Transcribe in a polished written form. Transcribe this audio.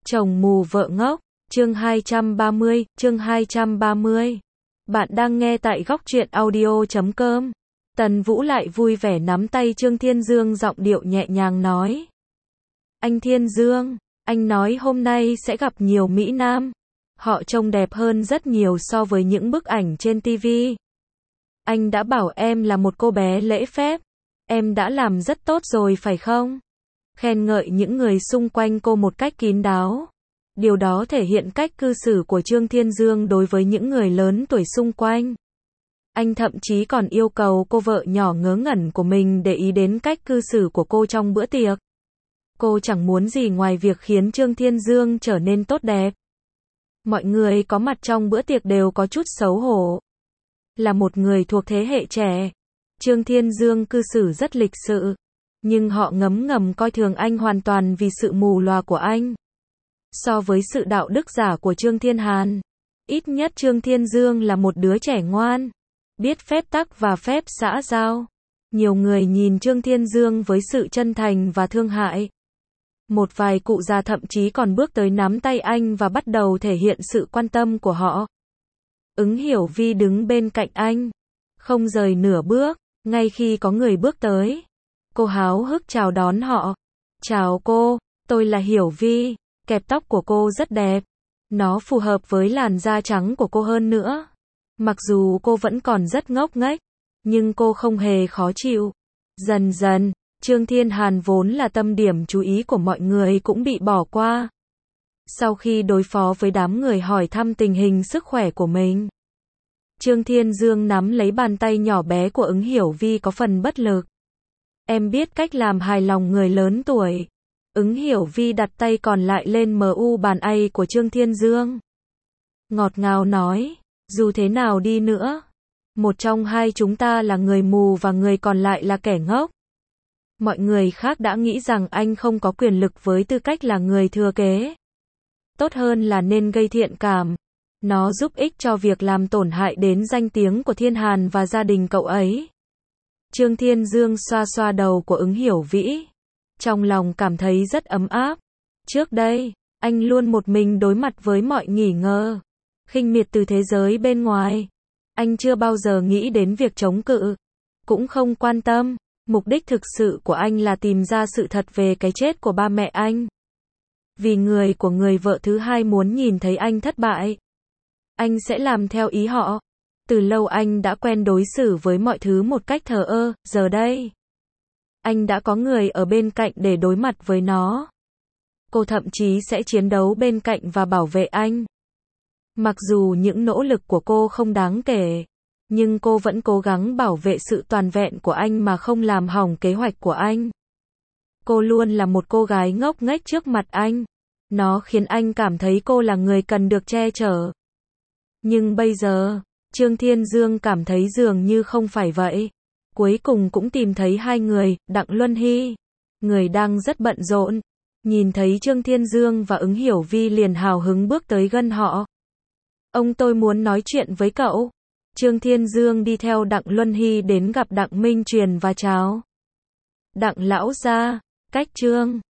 Chồng mù vợ ngốc, chương 230. Bạn đang nghe tại góc truyện audio.com. Tần Vũ lại vui vẻ nắm tay Trương Thiên Dương, giọng điệu nhẹ nhàng nói. Anh Thiên Dương, anh nói hôm nay sẽ gặp nhiều Mỹ Nam. Họ trông đẹp hơn rất nhiều so với những bức ảnh trên TV. Anh đã bảo em là một cô bé lễ phép. Em đã làm rất tốt rồi phải không? Khen ngợi những người xung quanh cô một cách kín đáo. Điều đó thể hiện cách cư xử của Trương Thiên Dương đối với những người lớn tuổi xung quanh. Anh thậm chí còn yêu cầu cô vợ nhỏ ngớ ngẩn của mình để ý đến cách cư xử của cô trong bữa tiệc. Cô chẳng muốn gì ngoài việc khiến Trương Thiên Dương trở nên tốt đẹp. Mọi người có mặt trong bữa tiệc đều có chút xấu hổ. Là một người thuộc thế hệ trẻ, Trương Thiên Dương cư xử rất lịch sự, nhưng họ ngấm ngầm coi thường anh hoàn toàn vì sự mù lòa của anh. So với sự đạo đức giả của Trương Thiên Hàn, ít nhất Trương Thiên Dương là một đứa trẻ ngoan, biết phép tắc và phép xã giao. Nhiều người nhìn Trương Thiên Dương với sự chân thành và thương hại. Một vài cụ già thậm chí còn bước tới nắm tay anh và bắt đầu thể hiện sự quan tâm của họ. Ứng Hiểu Vi đứng bên cạnh anh, không rời nửa bước. Ngay khi có người bước tới, cô háo hức chào đón họ. Chào cô, tôi là Hiểu Vi. Kẹp tóc của cô rất đẹp. Nó phù hợp với làn da trắng của cô hơn nữa. Mặc dù cô vẫn còn rất ngốc nghếch, nhưng cô không hề khó chịu. Dần dần, Trương Thiên Hàn vốn là tâm điểm chú ý của mọi người cũng bị bỏ qua. Sau khi đối phó với đám người hỏi thăm tình hình sức khỏe của mình, Trương Thiên Dương nắm lấy bàn tay nhỏ bé của Ứng Hiểu Vi có phần bất lực. Em biết cách làm hài lòng người lớn tuổi. Ứng Hiểu Vi đặt tay còn lại lên mu bàn A của Trương Thiên Dương. Ngọt ngào nói, dù thế nào đi nữa, một trong hai chúng ta là người mù và người còn lại là kẻ ngốc. Mọi người khác đã nghĩ rằng anh không có quyền lực với tư cách là người thừa kế. Tốt hơn là nên gây thiện cảm. Nó giúp ích cho việc làm tổn hại đến danh tiếng của Thiên Hàn và gia đình cậu ấy. Trương Thiên Dương xoa xoa đầu của Ứng Hiểu Vĩ. Trong lòng cảm thấy rất ấm áp. Trước đây, anh luôn một mình đối mặt với mọi nghi ngờ, khinh miệt từ thế giới bên ngoài. Anh chưa bao giờ nghĩ đến việc chống cự, cũng không quan tâm. Mục đích thực sự của anh là tìm ra sự thật về cái chết của ba mẹ anh. Vì người của người vợ thứ hai muốn nhìn thấy anh thất bại, anh sẽ làm theo ý họ. Từ lâu anh đã quen đối xử với mọi thứ một cách thờ ơ, giờ đây anh đã có người ở bên cạnh để đối mặt với nó. Cô thậm chí sẽ chiến đấu bên cạnh và bảo vệ anh. Mặc dù những nỗ lực của cô không đáng kể, nhưng cô vẫn cố gắng bảo vệ sự toàn vẹn của anh mà không làm hỏng kế hoạch của anh. Cô luôn là một cô gái ngốc nghếch trước mặt anh. Nó khiến anh cảm thấy cô là người cần được che chở. Nhưng bây giờ, Trương Thiên Dương cảm thấy dường như không phải vậy. Cuối cùng cũng tìm thấy hai người, Đặng Luân Hy, người đang rất bận rộn. Nhìn thấy Trương Thiên Dương và Ứng Hiểu Vi liền hào hứng bước tới gần họ. Ông tôi muốn nói chuyện với cậu. Trương Thiên Dương đi theo Đặng Luân Hy đến gặp Đặng Minh Truyền và chào. Đặng lão gia, cách Trương